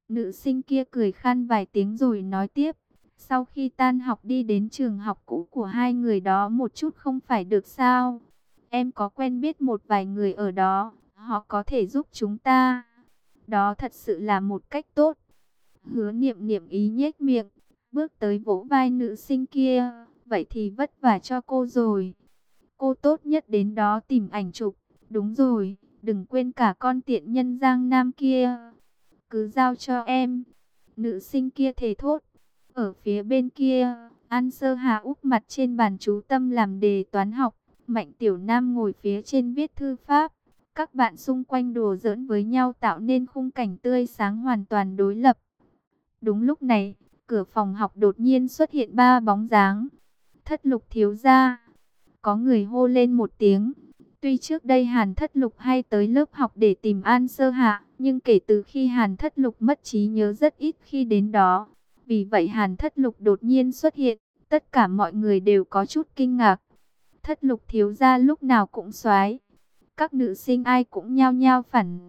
Nữ sinh kia cười khan vài tiếng rồi nói tiếp. Sau khi tan học đi đến trường học cũ của hai người đó một chút không phải được sao? Em có quen biết một vài người ở đó, họ có thể giúp chúng ta. Đó thật sự là một cách tốt. Hứa Niệm Niệm ý nhếch miệng, bước tới vỗ vai nữ sinh kia. Vậy thì vất vả cho cô rồi. Cô tốt nhất đến đó tìm ảnh chụp. Đúng rồi, đừng quên cả con tiện nhân Giang Nam kia. Cứ giao cho em. Nữ sinh kia thề thốt. Ở phía bên kia, An Sơ Hà úp mặt trên bàn chú tâm làm đề toán học. Mạnh Tiểu Nam ngồi phía trên viết thư pháp. Các bạn xung quanh đùa giỡn với nhau tạo nên khung cảnh tươi sáng hoàn toàn đối lập. Đúng lúc này, cửa phòng học đột nhiên xuất hiện ba bóng dáng. Thất Lục thiếu gia. Có người hô lên một tiếng. Tuy trước đây Hàn Thất Lục hay tới lớp học để tìm An Sơ Hạ, nhưng kể từ khi Hàn Thất Lục mất trí nhớ rất ít khi đến đó. Vì vậy Hàn Thất Lục đột nhiên xuất hiện, tất cả mọi người đều có chút kinh ngạc. Thất Lục thiếu gia lúc nào cũng soái. Các nữ sinh ai cũng nhao nhao phản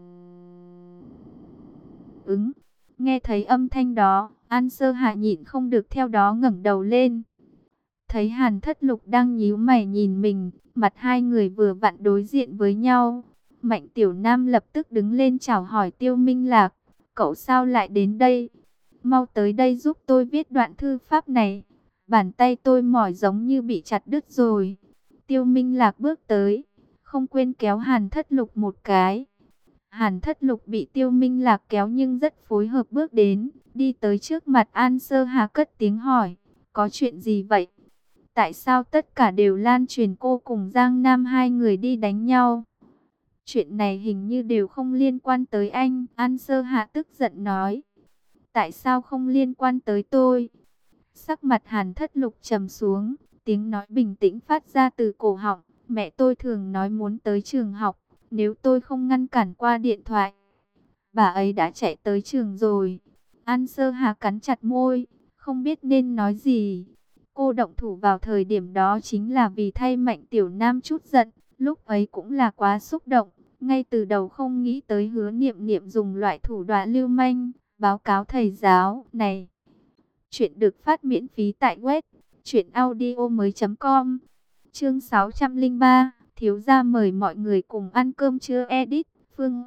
ứng. Nghe thấy âm thanh đó, An Sơ Hạ nhịn không được theo đó ngẩng đầu lên. Thấy Hàn Thất Lục đang nhíu mày nhìn mình, mặt hai người vừa vặn đối diện với nhau. Mạnh Tiểu Nam lập tức đứng lên chào hỏi Tiêu Minh Lạc. Cậu sao lại đến đây? Mau tới đây giúp tôi viết đoạn thư pháp này. Bàn tay tôi mỏi giống như bị chặt đứt rồi. Tiêu Minh Lạc bước tới, không quên kéo Hàn Thất Lục một cái. Hàn Thất Lục bị Tiêu Minh Lạc kéo nhưng rất phối hợp bước đến, đi tới trước mặt An Sơ Hà cất tiếng hỏi, có chuyện gì vậy? Tại sao tất cả đều lan truyền cô cùng Giang Nam hai người đi đánh nhau? Chuyện này hình như đều không liên quan tới anh. An Sơ Hạ tức giận nói. Tại sao không liên quan tới tôi? Sắc mặt Hàn Thất Lục trầm xuống, tiếng nói bình tĩnh phát ra từ cổ họng. Mẹ tôi thường nói muốn tới trường học, nếu tôi không ngăn cản qua điện thoại, bà ấy đã chạy tới trường rồi. An Sơ Hà cắn chặt môi, không biết nên nói gì. Cô động thủ vào thời điểm đó chính là vì thay Mạnh Tiểu Nam chút giận, lúc ấy cũng là quá xúc động, ngay từ đầu không nghĩ tới Hứa Niệm Niệm dùng loại thủ đoạn lưu manh, báo cáo thầy giáo. Này, chuyện được phát miễn phí tại web truyệnaudiomoi.com. Chương 603, thiếu gia mời mọi người cùng ăn cơm trưa edit. Phương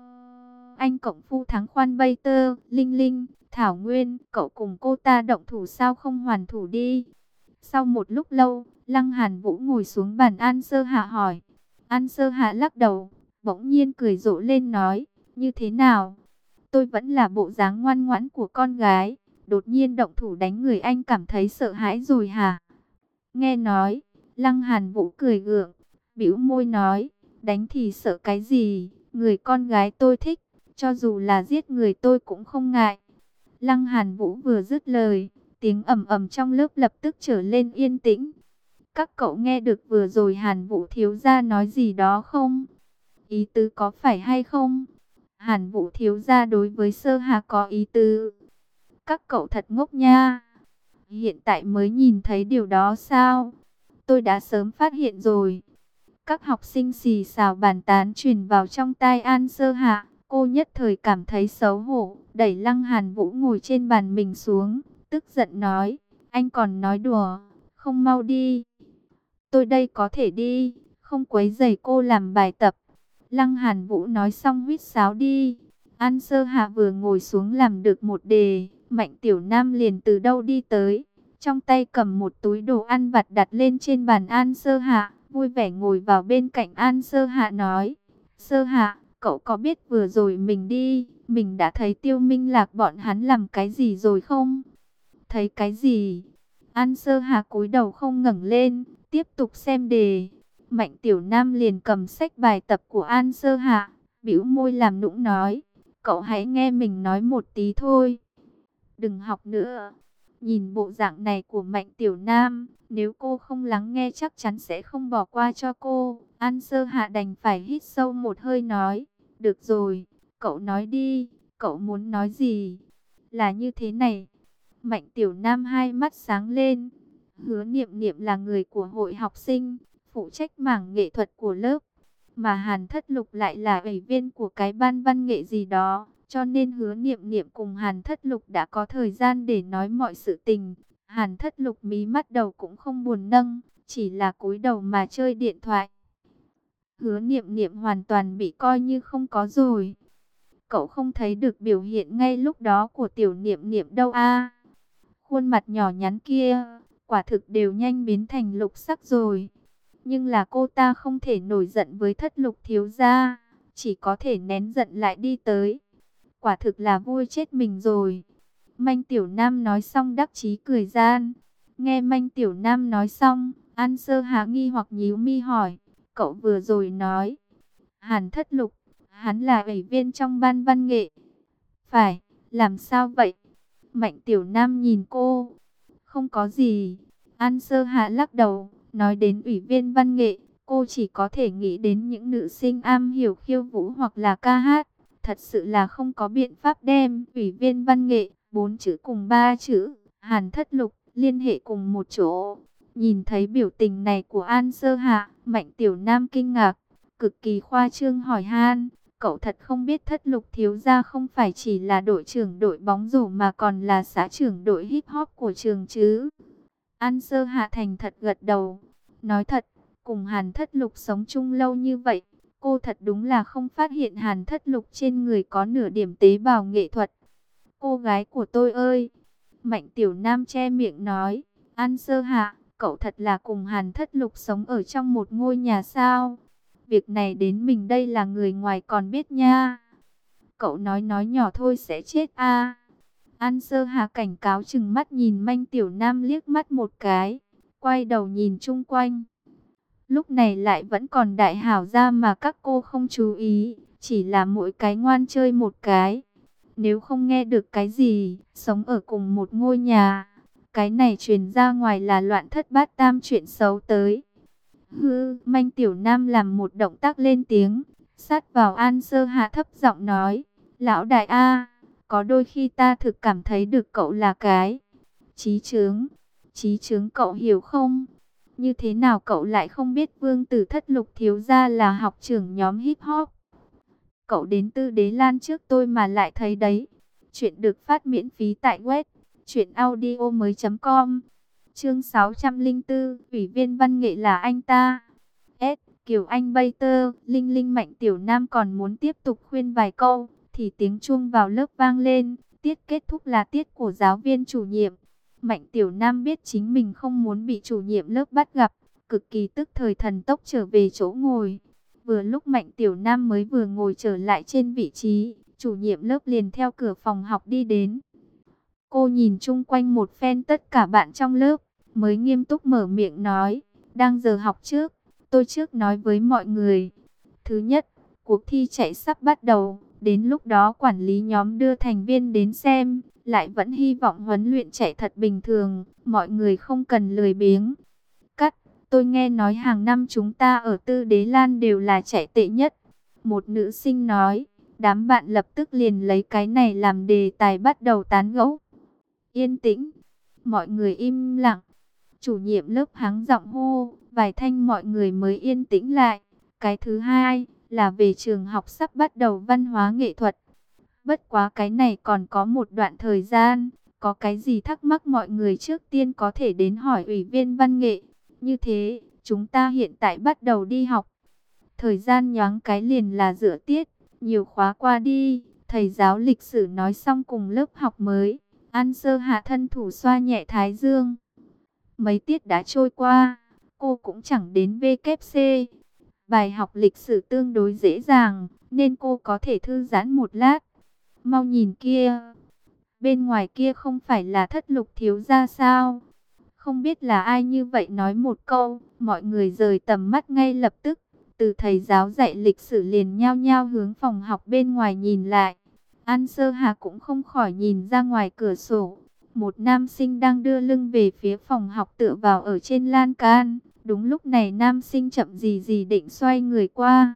Anh cộng phu thắng khoan bay tơ, Linh Linh, Thảo Nguyên, cậu cùng cô ta động thủ sao không hoàn thủ đi? Sau một lúc lâu, Lăng Hàn Vũ ngồi xuống bàn An Sơ Hạ hỏi. An Sơ Hạ lắc đầu, bỗng nhiên cười rộ lên nói, như thế nào? Tôi vẫn là bộ dáng ngoan ngoãn của con gái, đột nhiên động thủ đánh người anh cảm thấy sợ hãi rồi hả? Nghe nói, Lăng Hàn Vũ cười gượng, bĩu môi nói, đánh thì sợ cái gì, người con gái tôi thích, cho dù là giết người tôi cũng không ngại. Lăng Hàn Vũ vừa dứt lời, tiếng ầm ầm trong lớp lập tức trở lên yên tĩnh. Các cậu nghe được vừa rồi Hàn Vũ thiếu gia nói gì đó không? Ý tứ có phải hay không? Hàn Vũ thiếu gia đối với Sơ Hà có ý tứ. Các cậu thật ngốc nha. Hiện tại mới nhìn thấy điều đó sao? Tôi đã sớm phát hiện rồi. Các học sinh xì xào bàn tán truyền vào trong tai An Sơ Hạ. Cô nhất thời cảm thấy xấu hổ, đẩy Lăng Hàn Vũ ngồi trên bàn mình xuống, tức giận nói, anh còn nói đùa, không mau đi. Tôi đây có thể đi, không quấy rầy cô làm bài tập. Lăng Hàn Vũ nói xong huýt sáo đi. An Sơ Hạ vừa ngồi xuống làm được một đề, Mạnh Tiểu Nam liền từ đâu đi tới, trong tay cầm một túi đồ ăn vặt đặt lên trên bàn An Sơ Hạ, vui vẻ ngồi vào bên cạnh An Sơ Hạ nói, Sơ Hạ, cậu có biết vừa rồi mình đã thấy Tiêu Minh Lạc bọn hắn làm cái gì rồi không? Thấy cái gì? An Sơ Hà cúi đầu không ngẩng lên, tiếp tục xem đề. Mạnh Tiểu Nam liền cầm sách bài tập của An Sơ Hà, bĩu môi làm nũng nói, cậu hãy nghe mình nói một tí thôi, đừng học nữa. Nhìn bộ dạng này của Mạnh Tiểu Nam, nếu cô không lắng nghe chắc chắn sẽ không bỏ qua cho cô. An Sơ Hạ đành phải hít sâu một hơi nói, được rồi, cậu nói đi, cậu muốn nói gì? Là như thế này. Mạnh Tiểu Nam hai mắt sáng lên. Hứa Niệm Niệm là người của hội học sinh, phụ trách mảng nghệ thuật của lớp. Mà Hàn Thất Lục lại là ủy viên của cái ban văn nghệ gì đó. Cho nên Hứa Niệm Niệm cùng Hàn Thất Lục đã có thời gian để nói mọi sự tình. Hàn Thất Lục mí mắt đầu cũng không buồn nâng, chỉ là cúi đầu mà chơi điện thoại. Hứa Niệm Niệm hoàn toàn bị coi như không có rồi. Cậu không thấy được biểu hiện ngay lúc đó của tiểu Niệm Niệm đâu a. Khuôn mặt nhỏ nhắn kia, quả thực đều nhanh biến thành lục sắc rồi. Nhưng là cô ta không thể nổi giận với Thất Lục thiếu gia, chỉ có thể nén giận lại đi tới. Quả thực là vui chết mình rồi. Manh Tiểu Nam nói xong đắc chí cười gian. Nghe Manh Tiểu Nam nói xong, An Sơ Hà nghi hoặc nhíu mi hỏi, cậu vừa rồi nói Hàn Thất Lục, hắn là ủy viên trong ban văn nghệ. Phải, làm sao vậy? Mạnh Tiểu Nam nhìn cô. Không có gì. An Sơ Hạ lắc đầu, nói đến ủy viên văn nghệ, cô chỉ có thể nghĩ đến những nữ sinh am hiểu khiêu vũ hoặc là ca hát. Thật sự là không có biện pháp đem ủy viên văn nghệ, 4 chữ cùng 3 chữ, Hàn Thất Lục, liên hệ cùng một chỗ. Nhìn thấy biểu tình này của An Sơ Hạ, Mạnh Tiểu Nam kinh ngạc, cực kỳ khoa trương hỏi han. Cậu thật không biết Thất Lục thiếu gia không phải chỉ là đội trưởng đội bóng rổ mà còn là xã trưởng đội hip hop của trường chứ? An Sơ Hạ thành thật gật đầu. Nói thật, cùng Hàn Thất Lục sống chung lâu như vậy, cô thật đúng là không phát hiện Hàn Thất Lục trên người có nửa điểm tế bào nghệ thuật. Cô gái của tôi ơi! Mạnh Tiểu Nam che miệng nói. An Sơ Hạ, cậu thật là cùng Hàn Thất Lục sống ở trong một ngôi nhà sao? Việc này đến mình đây là người ngoài còn biết nha. Cậu nói nhỏ thôi sẽ chết a. An Sơ Hà cảnh cáo chừng mắt nhìn Manh Tiểu Nam liếc mắt một cái, quay đầu nhìn chung quanh. Lúc này lại vẫn còn đại hảo gia mà các cô không chú ý, chỉ là mỗi cái ngoan chơi một cái. Nếu không nghe được cái gì, sống ở cùng một ngôi nhà, cái này truyền ra ngoài là loạn thất bát tam chuyện xấu tới. Hư, Manh Tiểu Nam làm một động tác lên tiếng, sát vào An Sơ Hạ thấp giọng nói, lão đại a, có đôi khi ta thực cảm thấy được cậu là cái trí chướng cậu hiểu không? Như thế nào cậu lại không biết Vương Tử Thất Lục thiếu gia là học trưởng nhóm hip hop? Cậu đến Tư Đế Lan trước tôi mà lại thấy đấy. Chuyện được phát miễn phí tại web truyệnaudiomoi.com. Chương 604, ủy viên văn nghệ là anh ta. Kiều Anh Bay Tơ, Linh Linh Mạnh Tiểu Nam còn muốn tiếp tục khuyên vài câu, thì tiếng chuông vào lớp vang lên, tiết kết thúc là tiết của giáo viên chủ nhiệm. Mạnh Tiểu Nam biết chính mình không muốn bị chủ nhiệm lớp bắt gặp, cực kỳ tức thời thần tốc trở về chỗ ngồi. Vừa lúc Mạnh Tiểu Nam mới vừa ngồi trở lại trên vị trí, chủ nhiệm lớp liền theo cửa phòng học đi đến. Cô nhìn chung quanh một phen tất cả bạn trong lớp, mới nghiêm túc mở miệng nói, đang giờ học trước, tôi trước nói với mọi người. Thứ nhất, cuộc thi chạy sắp bắt đầu, đến lúc đó quản lý nhóm đưa thành viên đến xem, lại vẫn hy vọng huấn luyện chạy thật bình thường, mọi người không cần lười biếng. Cắt, tôi nghe nói hàng năm chúng ta ở Tư Đế Lan đều là chạy tệ nhất. Một nữ sinh nói, đám bạn lập tức liền lấy cái này làm đề tài bắt đầu tán gẫu. Yên tĩnh, mọi người im lặng. Chủ nhiệm lớp hắng giọng hô, vài thanh mọi người mới yên tĩnh lại. Cái thứ hai là về trường học sắp bắt đầu văn hóa nghệ thuật. Bất quá cái này còn có một đoạn thời gian, có cái gì thắc mắc mọi người trước tiên có thể đến hỏi ủy viên văn nghệ. Như thế, chúng ta hiện tại bắt đầu đi học. Thời gian nhoáng cái liền là giữa tiết, nhiều khóa qua đi, thầy giáo lịch sử nói xong cùng lớp học mới. An Sơ Hạ thân thủ xoa nhẹ thái dương. Mấy tiết đã trôi qua, cô cũng chẳng đến VKC. Bài học lịch sử tương đối dễ dàng, nên cô có thể thư giãn một lát. Mau nhìn kia, bên ngoài kia không phải là Thất Lục thiếu gia sao? Không biết là ai như vậy nói một câu, mọi người rời tầm mắt ngay lập tức. Từ thầy giáo dạy lịch sử liền nhao nhao hướng phòng học bên ngoài nhìn lại. An Sơ Hà cũng không khỏi nhìn ra ngoài cửa sổ. Một nam sinh đang đưa lưng về phía phòng học tựa vào ở trên lan can. Đúng lúc này nam sinh chậm gì gì định xoay người qua.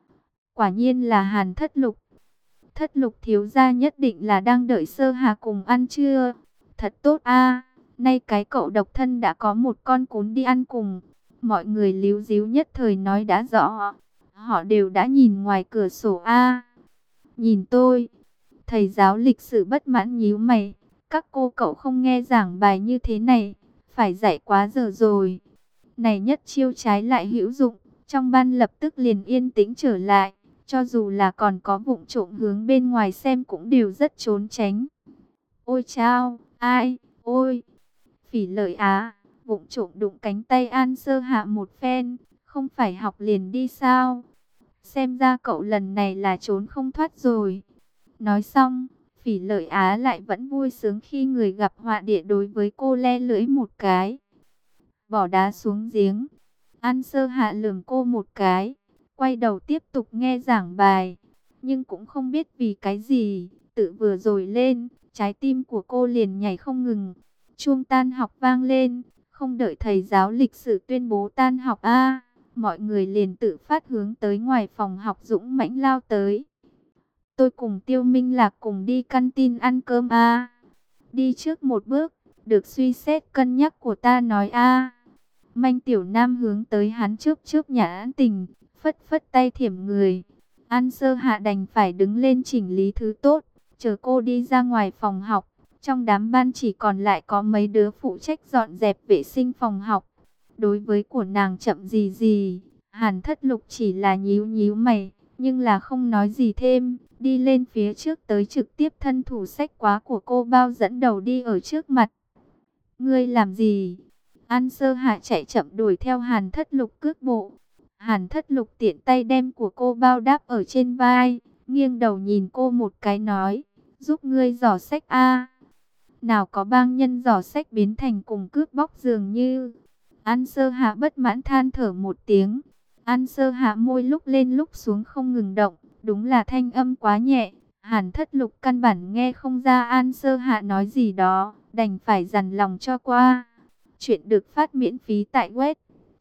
Quả nhiên là Hàn Thất Lục. Thất Lục thiếu gia nhất định là đang đợi Sơ Hà cùng ăn trưa. Thật tốt a, nay cái cậu độc thân đã có một con cún đi ăn cùng. Mọi người líu díu nhất thời nói đã rõ. Họ đều đã nhìn ngoài cửa sổ a. Nhìn tôi. Thầy giáo lịch sử bất mãn nhíu mày. Các cô cậu không nghe giảng bài như thế này, phải dạy quá giờ rồi. Này nhất chiêu trái lại hữu dụng, trong ban lập tức liền yên tĩnh trở lại. Cho dù là còn có vụng trộm hướng bên ngoài xem cũng đều rất trốn tránh. Ôi chao, ai, ôi, Phỉ Lợi Á, vụng trộm đụng cánh tay An Sơ Hạ một phen, không phải học liền đi sao? Xem ra cậu lần này là trốn không thoát rồi. Nói xong, Phỉ Lợi Á lại vẫn vui sướng khi người gặp họa địa đối với cô le lưỡi một cái. Bỏ đá xuống giếng, An Sơ Hạ lườm cô một cái, quay đầu tiếp tục nghe giảng bài. Nhưng cũng không biết vì cái gì, tự vừa rồi lên, trái tim của cô liền nhảy không ngừng. Chuông tan học vang lên, không đợi thầy giáo lịch sử tuyên bố tan học mọi người liền tự phát hướng tới ngoài phòng học dũng mãnh lao tới. Tôi cùng Tiêu Minh Lạc cùng đi căn tin ăn cơm Đi trước một bước, được suy xét cân nhắc của ta nói Manh Tiểu Nam hướng tới hắn chớp chớp nhãn tình, phất phất tay thiểm người. An Sơ Hạ đành phải đứng lên chỉnh lý thứ tốt, chờ cô đi ra ngoài phòng học. Trong đám ban chỉ còn lại có mấy đứa phụ trách dọn dẹp vệ sinh phòng học. Đối với của nàng chậm gì gì, Hàn Thất Lục chỉ là nhíu nhíu mày, nhưng là không nói gì thêm, đi lên phía trước tới trực tiếp thân thủ xách quá của cô bao dẫn đầu đi ở trước mặt. Ngươi làm gì? An Sơ Hạ chạy chậm đuổi theo Hàn Thất Lục cước bộ. Hàn Thất Lục tiện tay đem của cô bao đáp ở trên vai, nghiêng đầu nhìn cô một cái nói, giúp ngươi giỏ xách Nào có bang nhân giỏ sách biến thành cùng cướp bóc dường như. An Sơ Hạ bất mãn than thở một tiếng. An Sơ Hạ môi lúc lên lúc xuống không ngừng động. Đúng là thanh âm quá nhẹ. Hàn Thất Lục căn bản nghe không ra An Sơ Hạ nói gì đó. Đành phải dằn lòng cho qua. Chuyện được phát miễn phí tại web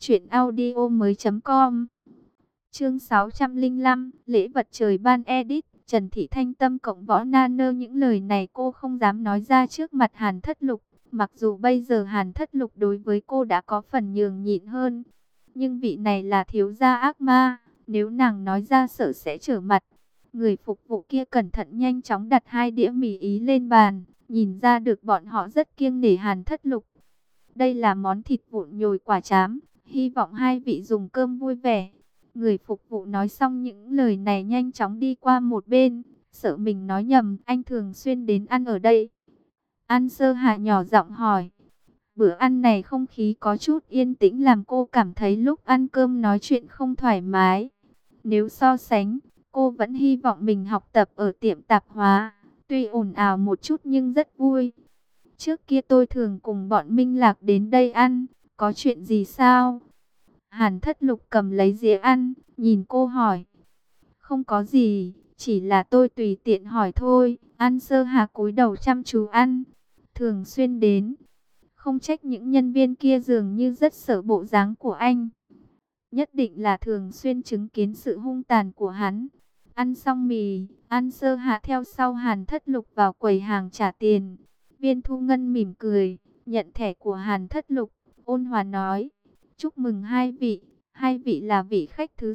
truyệnaudiomoi.com. Chương 605, lễ vật trời ban edit. Trần Thị Thanh Tâm cộng Võ Na Nơ, những lời này cô không dám nói ra trước mặt Hàn Thất Lục. Mặc dù bây giờ Hàn Thất Lục đối với cô đã có phần nhường nhịn hơn. Nhưng vị này là thiếu gia ác ma. Nếu nàng nói ra sợ sẽ trở mặt. Người phục vụ kia cẩn thận nhanh chóng đặt 2 đĩa mì Ý lên bàn. Nhìn ra được bọn họ rất kiêng nể Hàn Thất Lục. Đây là món thịt vụn nhồi quả trám. Hy vọng hai vị dùng cơm vui vẻ. Người phục vụ nói xong những lời này nhanh chóng đi qua một bên, sợ mình nói nhầm, anh thường xuyên đến ăn ở đây. An Sơ Hạ nhỏ giọng hỏi, bữa ăn này không khí có chút yên tĩnh làm cô cảm thấy lúc ăn cơm nói chuyện không thoải mái. Nếu so sánh, cô vẫn hy vọng mình học tập ở tiệm tạp hóa, tuy ồn ào một chút nhưng rất vui. Trước kia tôi thường cùng bọn Minh Lạc đến đây ăn, có chuyện gì sao? Hàn Thất Lục cầm lấy dĩa ăn, nhìn cô hỏi. Không có gì, chỉ là tôi tùy tiện hỏi thôi. An Sơ Hà cúi đầu chăm chú ăn. Thường xuyên đến. Không trách những nhân viên kia dường như rất sợ bộ dáng của anh. Nhất định là thường xuyên chứng kiến sự hung tàn của hắn. Ăn xong mì, An Sơ Hạ theo sau Hàn Thất Lục vào quầy hàng trả tiền. Viên Thu Ngân mỉm cười, nhận thẻ của Hàn Thất Lục, ôn hòa nói. Chúc mừng hai vị là vị khách thứ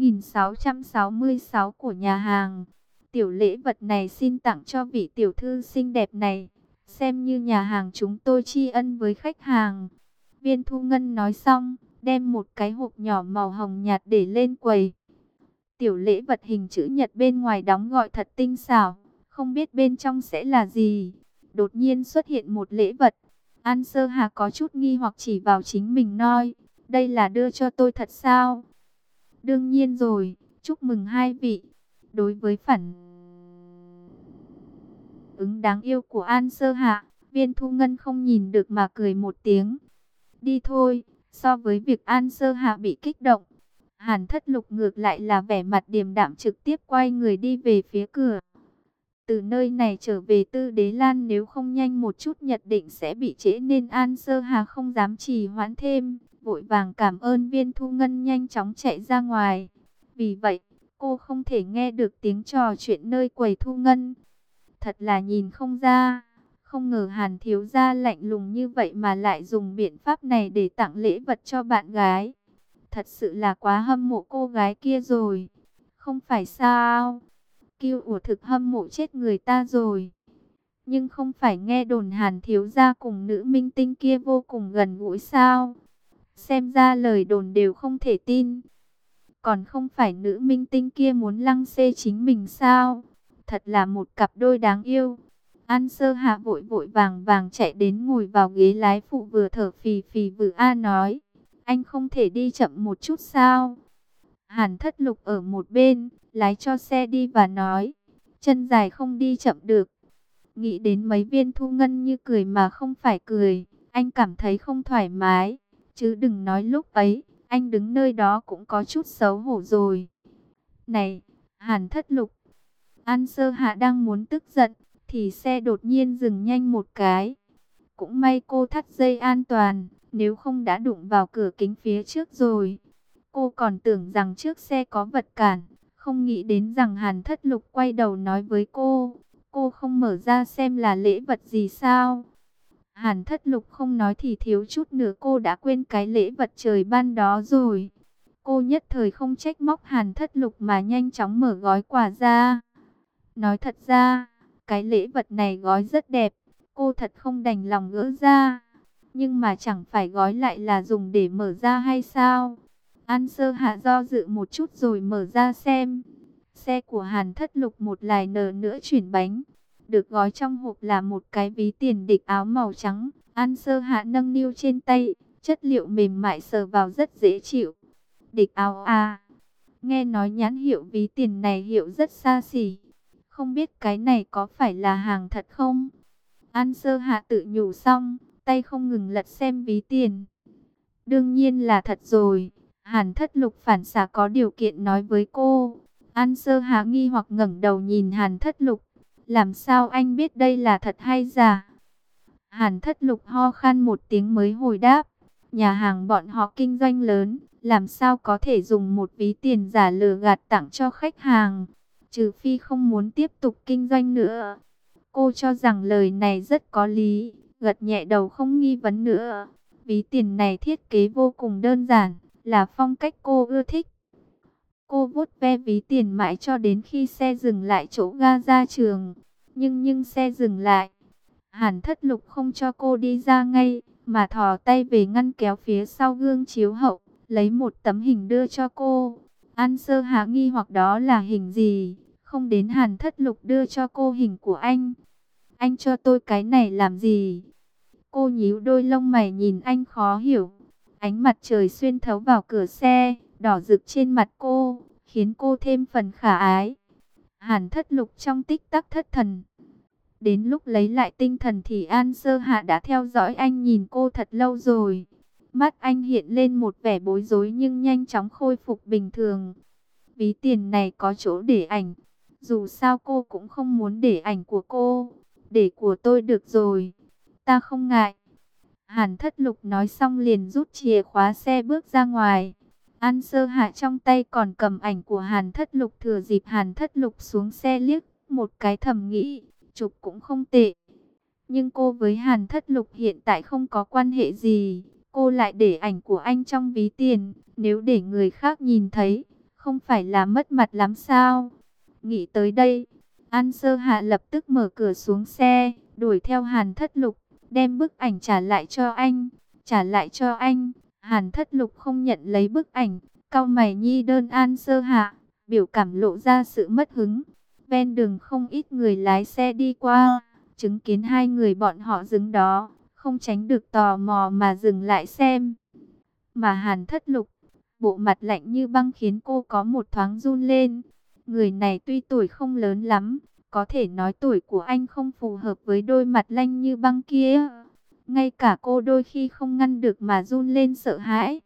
6666 của nhà hàng. Tiểu lễ vật này xin tặng cho vị tiểu thư xinh đẹp này, xem như nhà hàng chúng tôi tri ân với khách hàng. Viên Thu Ngân nói xong, đem một cái hộp nhỏ màu hồng nhạt để lên quầy. Tiểu lễ vật hình chữ nhật bên ngoài đóng gọi thật tinh xảo, không biết bên trong sẽ là gì. Đột nhiên xuất hiện một lễ vật. An Sơ Hà có chút nghi hoặc chỉ vào chính mình nói, đây là đưa cho tôi thật sao? Đương nhiên rồi, chúc mừng hai vị. Đối với phản ứng đáng yêu của An Sơ Hạ, Viên Thu Ngân không nhìn được mà cười một tiếng. Đi thôi, so với việc An Sơ Hạ bị kích động, Hàn Thất Lục ngược lại là vẻ mặt điềm đạm trực tiếp quay người đi về phía cửa. Từ nơi này trở về Tư Đế Lan nếu không nhanh một chút nhất định sẽ bị trễ nên An Sơ Hà không dám trì hoãn thêm. Vội vàng cảm ơn Viên Thu Ngân nhanh chóng chạy ra ngoài. Vì vậy, cô không thể nghe được tiếng trò chuyện nơi quầy Thu Ngân. Thật là nhìn không ra. Không ngờ Hàn thiếu gia lạnh lùng như vậy mà lại dùng biện pháp này để tặng lễ vật cho bạn gái. Thật sự là quá hâm mộ cô gái kia rồi. Không phải sao? Kiêu ủa thực hâm mộ chết người ta rồi. Nhưng không phải nghe đồn Hàn thiếu gia cùng nữ minh tinh kia vô cùng gần gũi sao? Xem ra lời đồn đều không thể tin. Còn không phải nữ minh tinh kia muốn lăng xê chính mình sao? Thật là một cặp đôi đáng yêu. An Sơ Hạ vội vội vàng vàng chạy đến ngồi vào ghế lái phụ, vừa thở phì phì vừa nói. Anh không thể đi chậm một chút sao? Hàn Thất Lục ở một bên, lái cho xe đi và nói. Chân dài không đi chậm được. Nghĩ đến mấy viên thu ngân như cười mà không phải cười, anh cảm thấy không thoải mái. Chứ đừng nói lúc ấy, anh đứng nơi đó cũng có chút xấu hổ rồi. Này, Hàn Thất Lục. An Sơ Hạ đang muốn tức giận, thì xe đột nhiên dừng nhanh một cái. Cũng may cô thắt dây an toàn, nếu không đã đụng vào cửa kính phía trước rồi. Cô còn tưởng rằng trước xe có vật cản, không nghĩ đến rằng Hàn Thất Lục quay đầu nói với cô. Cô không mở ra xem là lễ vật gì sao? Hàn Thất Lục không nói thì thiếu chút nữa cô đã quên cái lễ vật trời ban đó rồi. Cô nhất thời không trách móc Hàn Thất Lục mà nhanh chóng mở gói quà ra. Nói thật ra, cái lễ vật này gói rất đẹp, cô thật không đành lòng gỡ ra. Nhưng mà chẳng phải gói lại là dùng để mở ra hay sao? An Sơ Hạ do dự một chút rồi mở ra xem. Xe của Hàn Thất Lục một lài nờ nữa chuyển bánh. Được gói trong hộp là một cái ví tiền địch áo màu trắng. An Sơ Hạ nâng niu trên tay, chất liệu mềm mại sờ vào rất dễ chịu. Địch áo à? Nghe nói nhãn hiệu ví tiền này hiệu rất xa xỉ. Không biết cái này có phải là hàng thật không? An Sơ Hạ tự nhủ xong, tay không ngừng lật xem ví tiền. Đương nhiên là thật rồi. Hàn Thất Lục phản xạ có điều kiện nói với cô. An Sơ Hạ nghi hoặc ngẩng đầu nhìn Hàn Thất Lục. Làm sao anh biết đây là thật hay giả? Hàn Thất Lục ho khan một tiếng mới hồi đáp. Nhà hàng bọn họ kinh doanh lớn, làm sao có thể dùng một ví tiền giả lừa gạt tặng cho khách hàng, trừ phi không muốn tiếp tục kinh doanh nữa. Cô cho rằng lời này rất có lý, gật nhẹ đầu không nghi vấn nữa. Ví tiền này thiết kế vô cùng đơn giản, là phong cách cô ưa thích. Cô vuốt ve ví tiền mãi cho đến khi xe dừng lại chỗ ga ra trường. Nhưng xe dừng lại. Hàn Thất Lục không cho cô đi ra ngay, mà thò tay về ngăn kéo phía sau gương chiếu hậu, lấy một tấm hình đưa cho cô. An Sơ Hạ nghi hoặc đó là hình gì, không đến Hàn Thất Lục đưa cho cô hình của anh. Anh cho tôi cái này làm gì? Cô nhíu đôi lông mày nhìn anh khó hiểu. Ánh mặt trời xuyên thấu vào cửa xe, đỏ rực trên mặt cô, khiến cô thêm phần khả ái. Hàn Thất Lục trong tích tắc thất thần. Đến lúc lấy lại tinh thần thì An Sơ Hạ đã theo dõi anh nhìn cô thật lâu rồi. Mắt anh hiện lên một vẻ bối rối nhưng nhanh chóng khôi phục bình thường. Ví tiền này có chỗ để ảnh. Dù sao cô cũng không muốn để ảnh của cô. Để của tôi được rồi. Ta không ngại. Hàn Thất Lục nói xong liền rút chìa khóa xe bước ra ngoài. An Sơ Hạ trong tay còn cầm ảnh của Hàn Thất Lục, thừa dịp Hàn Thất Lục xuống xe liếc một cái thầm nghĩ, chụp cũng không tệ. Nhưng cô với Hàn Thất Lục hiện tại không có quan hệ gì, cô lại để ảnh của anh trong ví tiền, nếu để người khác nhìn thấy, không phải là mất mặt lắm sao? Nghĩ tới đây, An Sơ Hạ lập tức mở cửa xuống xe, đuổi theo Hàn Thất Lục, đem bức ảnh trả lại cho anh, trả lại cho anh. Hàn Thất Lục không nhận lấy bức ảnh, cau mày nhi đơn An Sơ Hạ, biểu cảm lộ ra sự mất hứng. Ven đường không ít người lái xe đi qua, chứng kiến hai người bọn họ đứng đó, không tránh được tò mò mà dừng lại xem. Mà Hàn Thất Lục, bộ mặt lạnh như băng khiến cô có một thoáng run lên. Người này tuy tuổi không lớn lắm, có thể nói tuổi của anh không phù hợp với đôi mặt lạnh như băng kia. Ngay cả cô đôi khi không ngăn được mà run lên sợ hãi.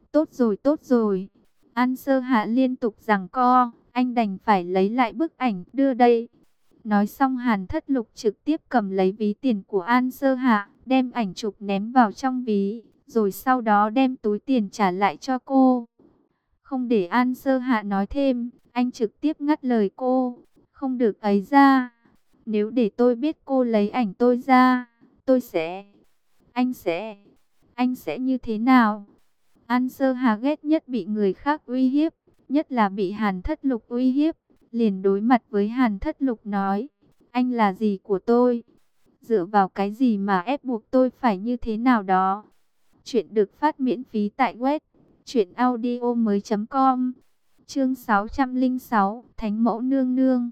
Tốt rồi. An Sơ Hạ liên tục giằng co, anh đành phải lấy lại bức ảnh đưa đây. Nói xong Hàn Thất Lục trực tiếp cầm lấy ví tiền của An Sơ Hạ, đem ảnh chụp ném vào trong ví, rồi sau đó đem túi tiền trả lại cho cô. Không để An Sơ Hạ nói thêm, anh trực tiếp ngắt lời cô. Không được ấy ra. Nếu để tôi biết cô lấy ảnh tôi ra, tôi sẽ... Anh sẽ như thế nào? An Sơ Hà ghét nhất bị người khác uy hiếp, nhất là bị Hàn Thất Lục uy hiếp. liền đối mặt với Hàn Thất Lục nói, anh là gì của tôi? Dựa vào cái gì mà ép buộc tôi phải như thế nào đó? Chuyện được phát miễn phí tại web truyệnaudiomoi.com. Chương 606, Thánh mẫu nương nương.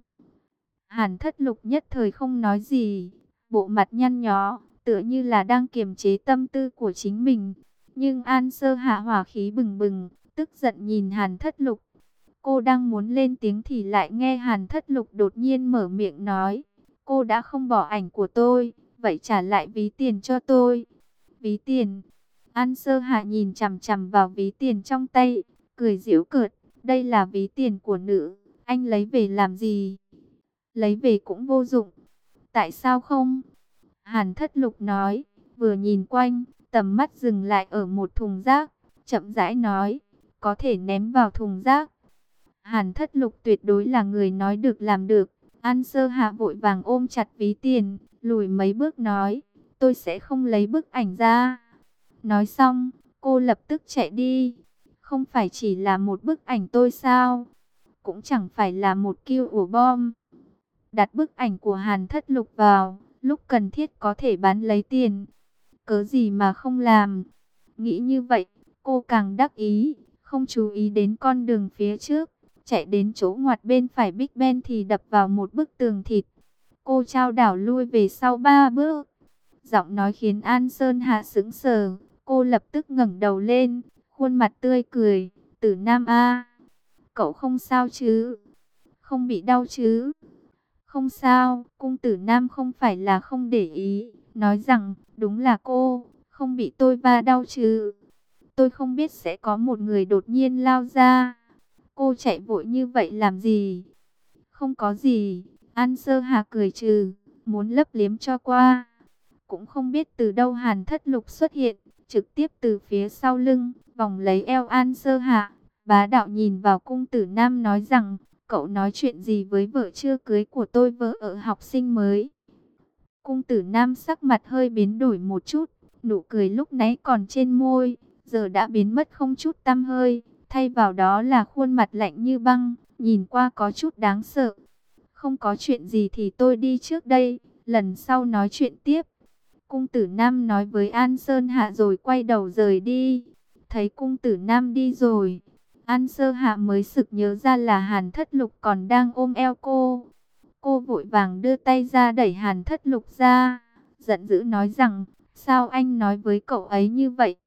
Hàn Thất Lục nhất thời không nói gì, bộ mặt nhăn nhó, tựa như là đang kiềm chế tâm tư của chính mình. Nhưng An Sơ Hạ hỏa khí bừng bừng, tức giận nhìn Hàn Thất Lục. Cô đang muốn lên tiếng thì lại nghe Hàn Thất Lục đột nhiên mở miệng nói, cô đã không bỏ ảnh của tôi, vậy trả lại ví tiền cho tôi. Ví tiền? An Sơ Hạ nhìn chằm chằm vào ví tiền trong tay, cười giễu cợt, đây là ví tiền của nữ, anh lấy về làm gì? Lấy về cũng vô dụng. Tại sao không? Hàn Thất Lục nói, vừa nhìn quanh, tầm mắt dừng lại ở một thùng rác, chậm rãi nói, có thể ném vào thùng rác. Hàn Thất Lục tuyệt đối là người nói được làm được. An Sơ Hạ vội vàng ôm chặt ví tiền, lùi mấy bước nói, tôi sẽ không lấy bức ảnh ra. Nói xong, cô lập tức chạy đi. Không phải chỉ là một bức ảnh tôi sao? Cũng chẳng phải là một kill ổ bom. Đặt bức ảnh của Hàn Thất Lục vào, lúc cần thiết có thể bán lấy tiền. Cớ gì mà không làm? Nghĩ như vậy, cô càng đắc ý, không chú ý đến con đường phía trước. Chạy đến chỗ ngoặt bên phải Big Ben thì đập vào một bức tường thịt. Cô chao đảo lui về sau 3 bước. Giọng nói khiến An Sơn Hạ sững sờ. Cô lập tức ngẩng đầu lên, khuôn mặt tươi cười. Tử Nam A, cậu không sao chứ? Không bị đau chứ? Không sao, cung Tử Nam không phải là không để ý. Nói rằng, đúng là cô, không bị tôi va đau chứ? Tôi không biết sẽ có một người đột nhiên lao ra. Cô chạy vội như vậy làm gì? Không có gì. An Sơ Hà cười trừ, muốn lấp liếm cho qua. Cũng không biết từ đâu Hàn Thất Lục xuất hiện, trực tiếp từ phía sau lưng, vòng lấy eo An Sơ Hà. Bá đạo nhìn vào cung Tử Nam nói rằng, cậu nói chuyện gì với vợ chưa cưới của tôi, vợ ở học sinh mới? Cung Tử Nam sắc mặt hơi biến đổi một chút, nụ cười lúc nãy còn trên môi, giờ đã biến mất không chút tăm hơi. Thay vào đó là khuôn mặt lạnh như băng, nhìn qua có chút đáng sợ. Không có chuyện gì thì tôi đi trước đây, lần sau nói chuyện tiếp. Cung Tử Nam nói với An Sơn Hạ rồi quay đầu rời đi. Thấy Cung Tử Nam đi rồi, An Sơ Hạ mới sực nhớ ra là Hàn Thất Lục còn đang ôm eo cô. Cô vội vàng đưa tay ra đẩy Hàn Thất Lục ra, giận dữ nói rằng, sao anh nói với cậu ấy như vậy?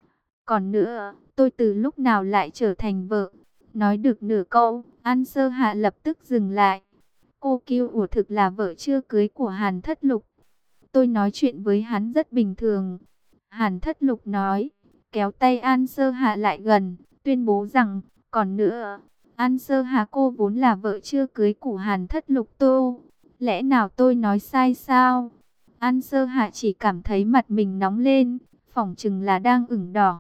Còn nữa, tôi từ lúc nào lại trở thành vợ? Nói được nửa câu, An Sơ Hạ lập tức dừng lại. Cô kiêu ủa thực là vợ chưa cưới của Hàn Thất Lục. Tôi nói chuyện với hắn rất bình thường. Hàn Thất Lục nói, kéo tay An Sơ Hạ lại gần, tuyên bố rằng, còn nữa, An Sơ Hạ cô vốn là vợ chưa cưới của Hàn Thất Lục tôi. Lẽ nào tôi nói sai sao? An Sơ Hạ chỉ cảm thấy mặt mình nóng lên, phỏng chừng là đang ửng đỏ.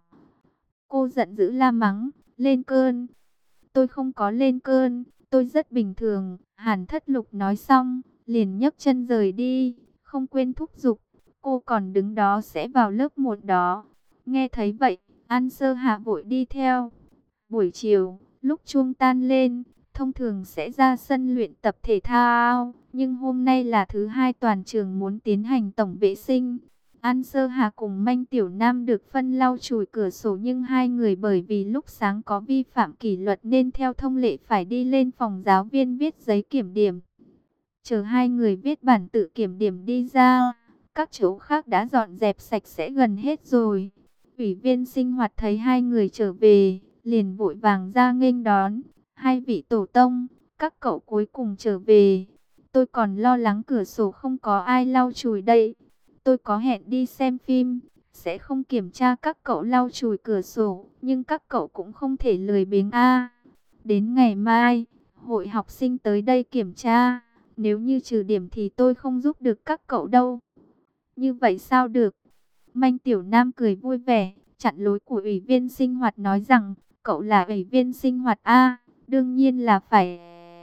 Cô giận dữ la mắng, lên cơn. Tôi không có lên cơn, tôi rất bình thường. Hàn Thất Lục nói xong, liền nhấc chân rời đi, không quên thúc giục. Cô còn đứng đó sẽ vào lớp 1 đó. Nghe thấy vậy, An Sơ Hạ vội đi theo. Buổi chiều, lúc chuông tan lên, thông thường sẽ ra sân luyện tập thể thao. Nhưng hôm nay là thứ hai toàn trường muốn tiến hành tổng vệ sinh. An Sơ Hà cùng Manh Tiểu Nam được phân lau chùi cửa sổ, nhưng hai người bởi vì lúc sáng có vi phạm kỷ luật nên theo thông lệ phải đi lên phòng giáo viên viết giấy kiểm điểm. Chờ hai người viết bản tự kiểm điểm đi ra, các chỗ khác đã dọn dẹp sạch sẽ gần hết rồi. Ủy viên sinh hoạt thấy hai người trở về, liền vội vàng ra nghênh đón. Hai vị tổ tông, các cậu cuối cùng trở về. Tôi còn lo lắng cửa sổ không có ai lau chùi đây. Tôi có hẹn đi xem phim, sẽ không kiểm tra các cậu lau chùi cửa sổ, nhưng các cậu cũng không thể lười biếng a. Đến ngày mai, hội học sinh tới đây kiểm tra, nếu như trừ điểm thì tôi không giúp được các cậu đâu. Như vậy sao được? Manh Tiểu Nam cười vui vẻ, chặn lối của ủy viên sinh hoạt nói rằng, cậu là ủy viên sinh hoạt a, đương nhiên là phải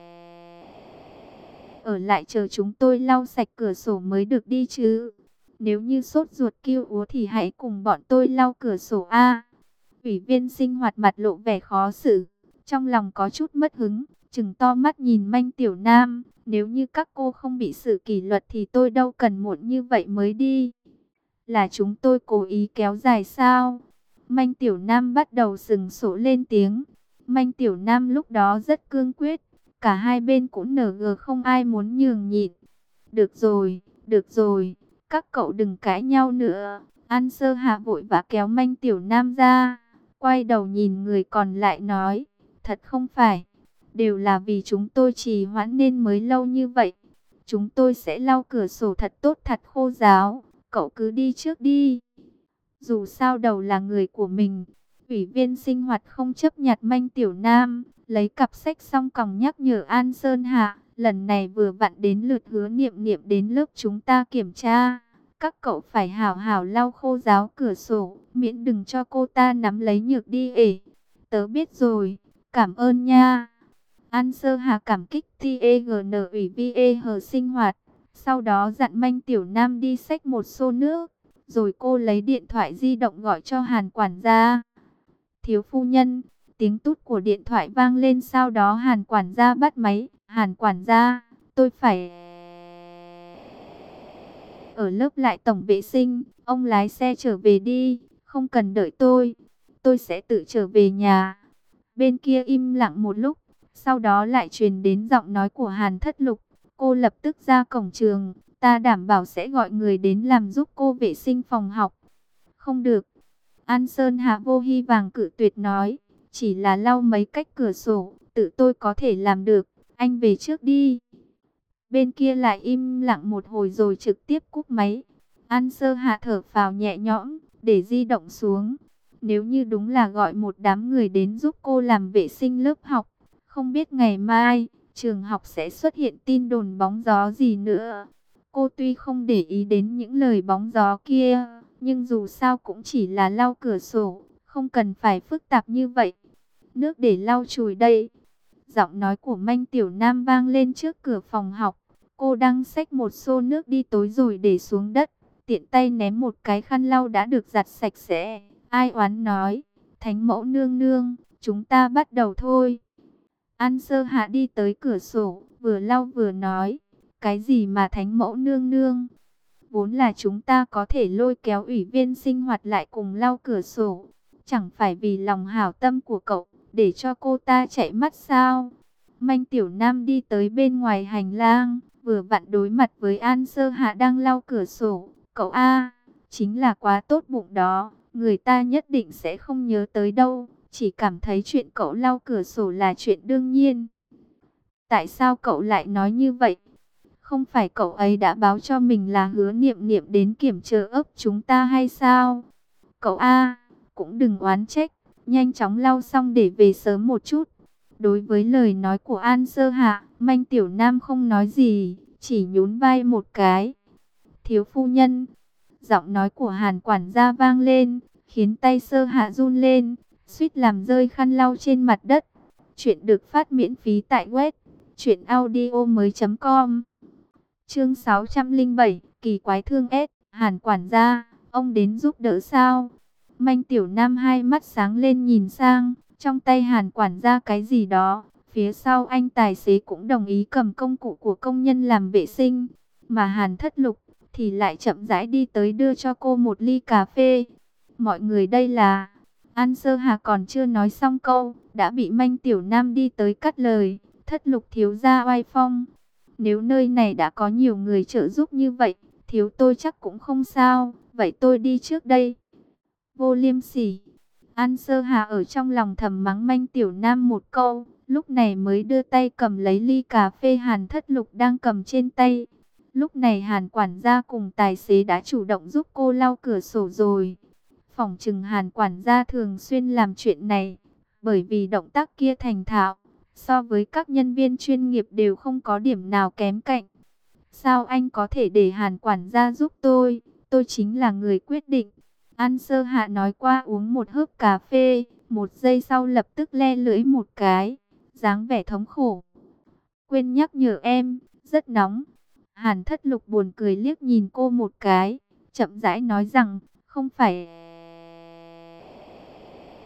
ở lại chờ chúng tôi lau sạch cửa sổ mới được đi chứ. Nếu như sốt ruột kêu úa thì hãy cùng bọn tôi lau cửa sổ a. Ủy viên sinh hoạt mặt lộ vẻ khó xử, trong lòng có chút mất hứng, trừng to mắt nhìn Manh Tiểu Nam. Nếu như các cô không bị xử kỷ luật thì tôi đâu cần muộn như vậy mới đi. Là chúng tôi cố ý kéo dài sao? Manh Tiểu Nam bắt đầu sừng sổ lên tiếng. Manh Tiểu Nam lúc đó rất cương quyết. Cả hai bên cũng NG không ai muốn nhường nhịn. Được rồi, các cậu đừng cãi nhau nữa. An Sơ Hạ vội vã kéo Manh Tiểu Nam ra. Quay đầu nhìn người còn lại nói. Thật không phải. Đều là vì chúng tôi trì hoãn nên mới lâu như vậy. Chúng tôi sẽ lau cửa sổ thật tốt thật khô ráo. Cậu cứ đi trước đi. Dù sao đầu là người của mình. Ủy viên sinh hoạt không chấp nhặt Manh Tiểu Nam. Lấy cặp sách xong còng nhắc nhở An Sơn Hạ. Lần này vừa vặn đến lượt Hứa Niệm Niệm đến lớp chúng ta kiểm tra. Các cậu phải hảo hảo lau khô ráo cửa sổ. Miễn đừng cho cô ta nắm lấy nhược đi ể. Tớ biết rồi. Cảm ơn nha. An Sơ Hà cảm kích TEGN ủy viên sinh hoạt. Sau đó dặn Manh Tiểu Nam đi xách một xô nước. Rồi cô lấy điện thoại di động gọi cho Hàn quản gia. Thiếu phu nhân, tiếng tút của điện thoại vang lên, sau đó Hàn quản gia bắt máy. Hàn quản gia, tôi phải ở lớp lại tổng vệ sinh. Ông lái xe trở về đi, không cần đợi tôi sẽ tự trở về nhà. Bên kia im lặng một lúc, sau đó lại truyền đến giọng nói của Hàn Thất Lục. Cô lập tức ra cổng trường, ta đảm bảo sẽ gọi người đến làm giúp cô vệ sinh phòng học. Không được. An Sơn Hạ vô hy vàng cự tuyệt nói, chỉ là lau mấy cách cửa sổ, tự tôi có thể làm được, anh về trước đi. Bên kia lại im lặng một hồi rồi trực tiếp cúp máy. An Sơ Hạ thở phào nhẹ nhõm, để di động xuống. Nếu như đúng là gọi một đám người đến giúp cô làm vệ sinh lớp học, không biết ngày mai trường học sẽ xuất hiện tin đồn bóng gió gì nữa. Cô tuy không để ý đến những lời bóng gió kia, nhưng dù sao cũng chỉ là lau cửa sổ, không cần phải phức tạp như vậy. Nước để lau chùi đây. Giọng nói của Manh Tiểu Nam vang lên trước cửa phòng học. Cô đang xách một xô nước đi tối rồi để xuống đất, tiện tay ném một cái khăn lau đã được giặt sạch sẽ. Ai oán nói, Thánh mẫu nương nương, chúng ta bắt đầu thôi. An Sơ Hạ đi tới cửa sổ, vừa lau vừa nói, cái gì mà Thánh mẫu nương nương? Vốn là chúng ta có thể lôi kéo ủy viên sinh hoạt lại cùng lau cửa sổ. Chẳng phải vì lòng hảo tâm của cậu, để cho cô ta chạy mất sao? Manh Tiểu Nam đi tới bên ngoài hành lang, vừa vặn đối mặt với An Sơ Hạ đang lau cửa sổ. Cậu A, chính là quá tốt bụng đó, người ta nhất định sẽ không nhớ tới đâu, chỉ cảm thấy chuyện cậu lau cửa sổ là chuyện đương nhiên. Tại sao cậu lại nói như vậy? Không phải cậu ấy đã báo cho mình là Hứa Niệm Niệm đến kiểm tra ấp chúng ta hay sao? Cậu A, cũng đừng oán trách, nhanh chóng lau xong để về sớm một chút. Đối với lời nói của An Sơ Hạ, Manh Tiểu Nam không nói gì, chỉ nhún vai một cái. Thiếu phu nhân, giọng nói của Hàn quản gia vang lên, khiến tay Sơ Hạ run lên, suýt làm rơi khăn lau trên mặt đất. Chuyện được phát miễn phí tại web truyệnaudiomoi.com. Chương 607, kỳ quái thương S. Hàn quản gia, ông đến giúp đỡ sao? Manh Tiểu Nam hai mắt sáng lên nhìn sang, trong tay Hàn quản gia cái gì đó. Phía sau anh tài xế cũng đồng ý cầm công cụ của công nhân làm vệ sinh. Mà Hàn Thất Lục thì lại chậm rãi đi tới đưa cho cô một ly cà phê. Mọi người đây là... An Sơ Hà còn chưa nói xong câu, đã bị Manh Tiểu Nam đi tới cắt lời. Thất Lục thiếu gia oai phong. Nếu nơi này đã có nhiều người trợ giúp như vậy, thiếu tôi chắc cũng không sao. Vậy tôi đi trước đây. Vô liêm sỉ. An Sơ Hà ở trong lòng thầm mắng Manh Tiểu Nam một câu, lúc này mới đưa tay cầm lấy ly cà phê Hàn Thất Lục đang cầm trên tay. Lúc này Hàn quản gia cùng tài xế đã chủ động giúp cô lau cửa sổ rồi. Phỏng chừng Hàn quản gia thường xuyên làm chuyện này, bởi vì động tác kia thành thạo, so với các nhân viên chuyên nghiệp đều không có điểm nào kém cạnh. Sao anh có thể để Hàn quản gia giúp tôi chính là người quyết định. An Sơ Hạ nói qua uống một hớp cà phê, một giây sau lập tức le lưỡi một cái, dáng vẻ thống khổ. Quên nhắc nhở em, rất nóng. Hàn Thất Lục buồn cười liếc nhìn cô một cái, chậm rãi nói rằng, không phải